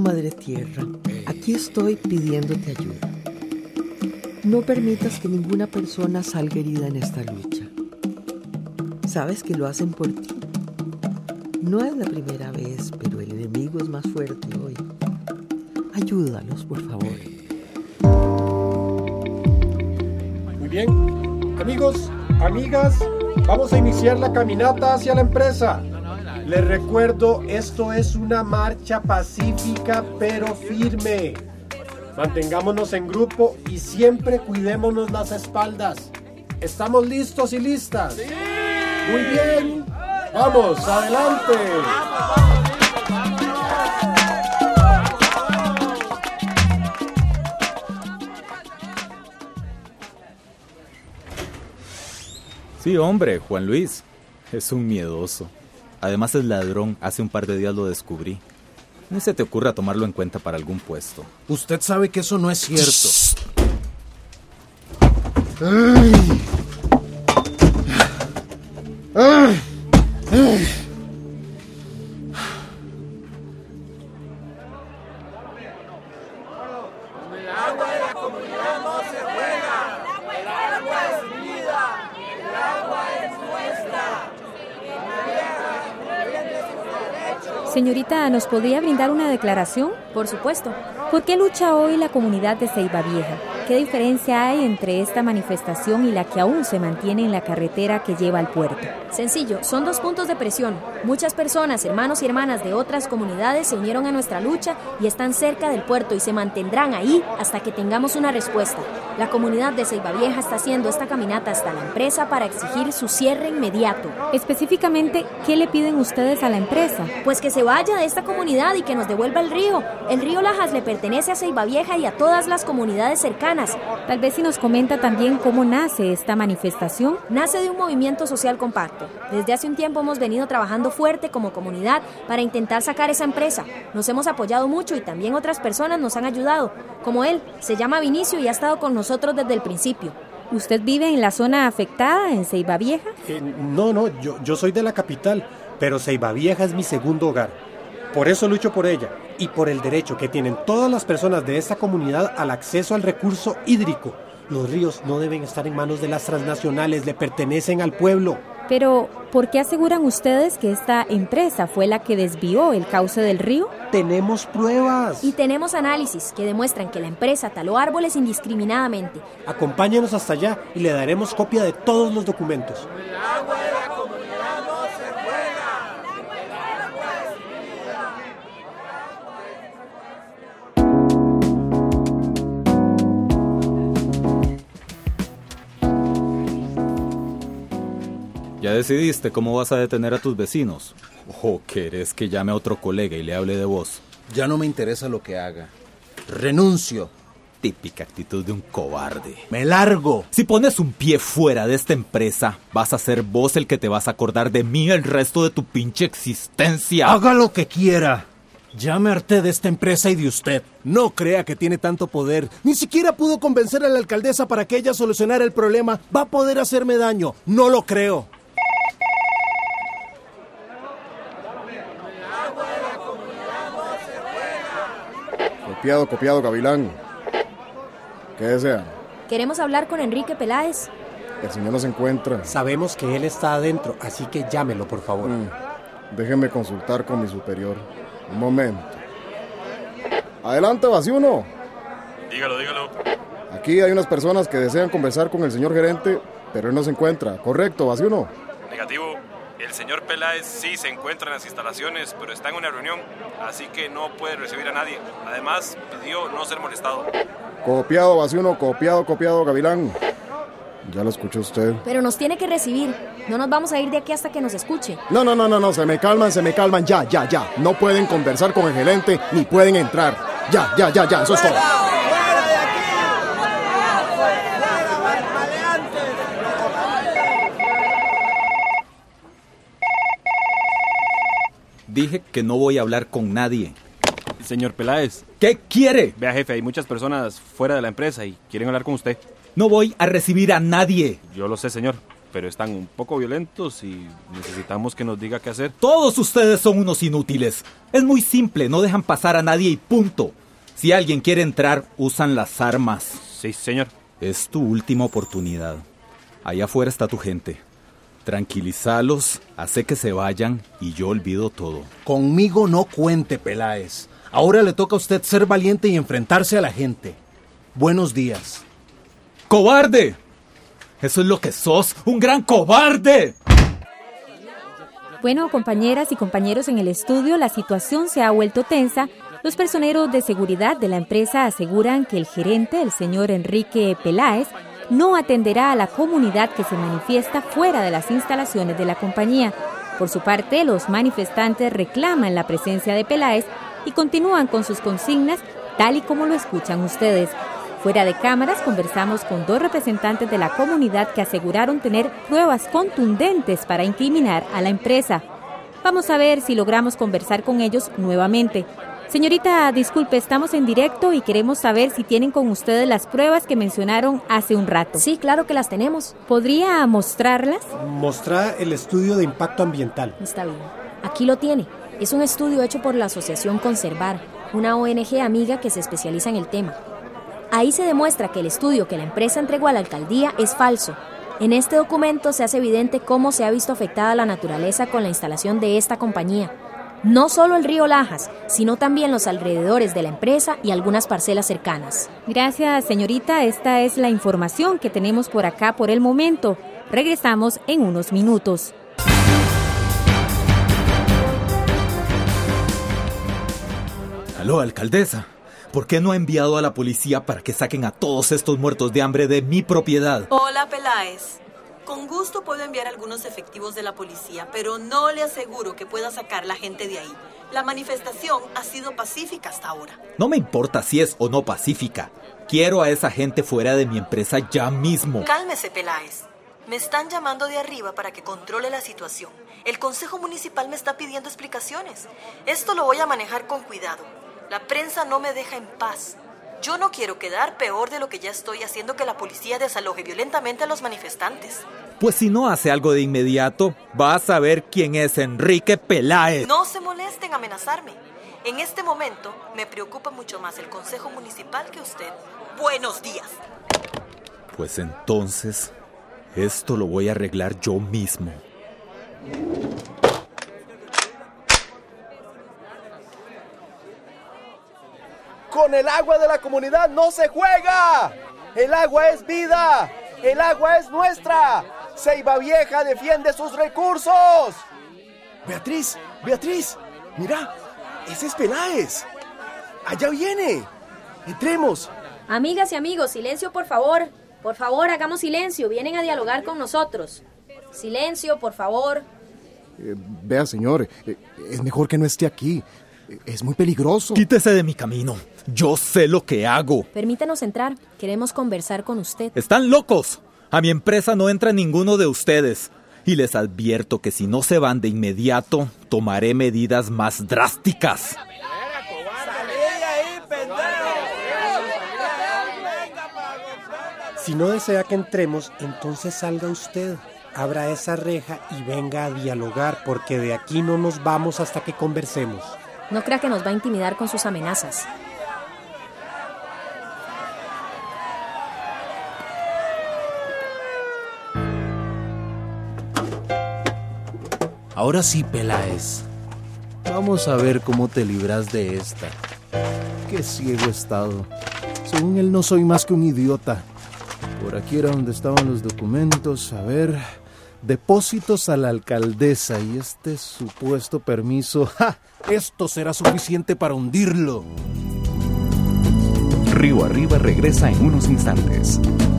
Madre Tierra, aquí estoy pidiéndote ayuda. No permitas que ninguna persona salga herida en esta lucha. Sabes que lo hacen por ti. No es la primera vez, pero el enemigo es más fuerte hoy. Ayúdalos, por favor. Muy bien, amigos, amigas, vamos a iniciar la caminata hacia la empresa. Les recuerdo, esto es una marcha pacífica pero firme. Mantengámonos en grupo y siempre cuidémonos las espaldas. ¿Estamos listos y listas? ¡Sí! Muy bien. ¡Vamos, adelante! Sí, hombre, Juan Luis. Es un miedoso. Además es ladrón. Hace un par de días lo descubrí. No se te ocurra tomarlo en cuenta para algún puesto. Usted sabe que eso no es cierto. Señorita, ¿nos podría brindar una declaración? Por supuesto. ¿Por qué lucha hoy la comunidad de Ceiba Vieja? ¿Qué diferencia hay entre esta manifestación y la que aún se mantiene en la carretera que lleva al puerto? Sencillo, son 2 puntos de presión. Muchas personas, hermanos y hermanas de otras comunidades se unieron a nuestra lucha y están cerca del puerto y se mantendrán ahí hasta que tengamos una respuesta. La comunidad de Ceiba Vieja está haciendo esta caminata hasta la empresa para exigir su cierre inmediato. Específicamente, ¿qué le piden ustedes a la empresa? Pues que se vaya de esta comunidad y que nos devuelva el río. El río Lajas le pertenece a Ceiba Vieja y a todas las comunidades cercanas. Tal vez si nos comenta también cómo nace esta manifestación. Nace de un movimiento social compacto. Desde hace un tiempo hemos venido trabajando fuerte como comunidad para intentar sacar esa empresa. Nos hemos apoyado mucho y también otras personas nos han ayudado. Como él, se llama Vinicio y ha estado con nosotros desde el principio. ¿Usted vive en la zona afectada, en Ceiba Vieja? No, yo soy de la capital, pero Ceiba Vieja es mi segundo hogar. Por eso lucho por ella y por el derecho que tienen todas las personas de esta comunidad al acceso al recurso hídrico. Los ríos no deben estar en manos de las transnacionales, le pertenecen al pueblo. Pero, ¿por qué aseguran ustedes que esta empresa fue la que desvió el cauce del río? Tenemos pruebas. Y tenemos análisis que demuestran que la empresa taló árboles indiscriminadamente. Acompáñenos hasta allá y le daremos copia de todos los documentos. El agua de la comunidad no se juega. ¿Ya decidiste cómo vas a detener a tus vecinos? ¿O querés que llame a otro colega y le hable de vos? Ya no me interesa lo que haga. Renuncio. Típica actitud de un cobarde. ¡Me largo! Si pones un pie fuera de esta empresa, vas a ser vos el que te vas a acordar de mí el resto de tu pinche existencia. Haga lo que quiera. Ya me harté de esta empresa y de usted. No crea que tiene tanto poder. Ni siquiera pudo convencer a la alcaldesa para que ella solucionara el problema. Va a poder hacerme daño. No lo creo. Copiado, Gavilán. ¿Qué desea? Queremos hablar con Enrique Peláez. El señor no se encuentra. Sabemos que él está adentro, así que llámelo, por favor. Déjeme consultar con mi superior. Un momento. Adelante, Vasiuno. Dígalo. Aquí hay unas personas que desean conversar con el señor gerente, pero él no se encuentra. ¿Correcto, Vasiuno? Negativo. El señor Peláez sí se encuentra en las instalaciones, pero está en una reunión, así que no puede recibir a nadie. Además, pidió no ser molestado. Copiado, Vasiuno, copiado, Gavilán. Ya lo escuchó usted. Pero nos tiene que recibir. No nos vamos a ir de aquí hasta que nos escuche. No, se me calman, ya. No pueden conversar con el gerente, ni pueden entrar. Ya, eso es todo. Dije que no voy a hablar con nadie. Señor Peláez. ¿Qué quiere? Vea, jefe, hay muchas personas fuera de la empresa y quieren hablar con usted. No voy a recibir a nadie. Yo lo sé, señor. pero están un poco violentos y necesitamos que nos diga qué hacer. Todos ustedes son unos inútiles. Es muy simple, no dejan pasar a nadie y punto. Si alguien quiere entrar, usan las armas. Sí, señor. Es tu última oportunidad. Allá afuera está tu gente. Tranquilízalos, hace que se vayan y yo olvido todo. Conmigo no cuente, Peláez. Ahora le toca a usted ser valiente y enfrentarse a la gente. Buenos días. ¡Cobarde! ¡Eso es lo que sos! ¡Un gran cobarde! Bueno, compañeras y compañeros en el estudio, la situación se ha vuelto tensa. Los personeros de seguridad de la empresa aseguran que el gerente, el señor Enrique Peláez, no atenderá a la comunidad que se manifiesta fuera de las instalaciones de la compañía. Por su parte, los manifestantes reclaman la presencia de Peláez y continúan con sus consignas tal y como lo escuchan ustedes. Fuera de cámaras conversamos con 2 representantes de la comunidad que aseguraron tener pruebas contundentes para incriminar a la empresa. Vamos a ver si logramos conversar con ellos nuevamente. Señorita, disculpe, estamos en directo y queremos saber si tienen con ustedes las pruebas que mencionaron hace un rato. Sí, claro que las tenemos. ¿Podría mostrarlas? Mostrar el estudio de impacto ambiental. Está bien. Aquí lo tiene. Es un estudio hecho por la Asociación Conservar, una ONG amiga que se especializa en el tema. Ahí se demuestra que el estudio que la empresa entregó a la alcaldía es falso. En este documento se hace evidente cómo se ha visto afectada la naturaleza con la instalación de esta compañía. No solo el río Lajas, sino también los alrededores de la empresa y algunas parcelas cercanas. Gracias, señorita. Esta es la información que tenemos por acá por el momento. Regresamos en unos minutos. Aló, alcaldesa. ¿Por qué no ha enviado a la policía para que saquen a todos estos muertos de hambre de mi propiedad? Hola, Peláez. Con gusto puedo enviar algunos efectivos de la policía, pero no le aseguro que pueda sacar la gente de ahí. La manifestación ha sido pacífica hasta ahora. No me importa si es o no pacífica. Quiero a esa gente fuera de mi empresa ya mismo. Cálmese, Peláez. Me están llamando de arriba para que controle la situación. El Consejo Municipal me está pidiendo explicaciones. Esto lo voy a manejar con cuidado. La prensa no me deja en paz. Yo no quiero quedar peor de lo que ya estoy, haciendo que la policía desaloje violentamente a los manifestantes. Pues si no hace algo de inmediato, va a saber quién es Enrique Peláez. No se molesten en amenazarme. En este momento me preocupa mucho más el Consejo Municipal que usted. Buenos días. Pues entonces, esto lo voy a arreglar yo mismo. Con el agua de la comunidad no se juega. El agua es vida. El agua es nuestra. Ceiba Vieja defiende sus recursos. Beatriz, mira, ese es Peláez. Allá viene. Entremos. Amigas y amigos, silencio, por favor. Por favor, hagamos silencio. Vienen a dialogar con nosotros. Silencio, por favor. Vea, señor, es mejor que no esté aquí. Es muy peligroso. Quítese de mi camino. Yo sé lo que hago. Permítanos entrar. Queremos conversar con usted. ¡Están locos! A mi empresa no entra ninguno de ustedes. Y les advierto que si no se van de inmediato, tomaré medidas más drásticas. Si no desea que entremos, entonces salga usted. Abra esa reja y venga a dialogar, porque de aquí no nos vamos hasta que conversemos. No crea que nos va a intimidar con sus amenazas. Ahora sí, Peláez. Vamos a ver cómo te libras de esta. Qué ciego he estado. Según él, no soy más que un idiota. Por aquí era donde estaban los documentos. A ver... Depósitos a la alcaldesa y este supuesto permiso. ¡Ja! Esto será suficiente para hundirlo. Río Arriba regresa en unos instantes.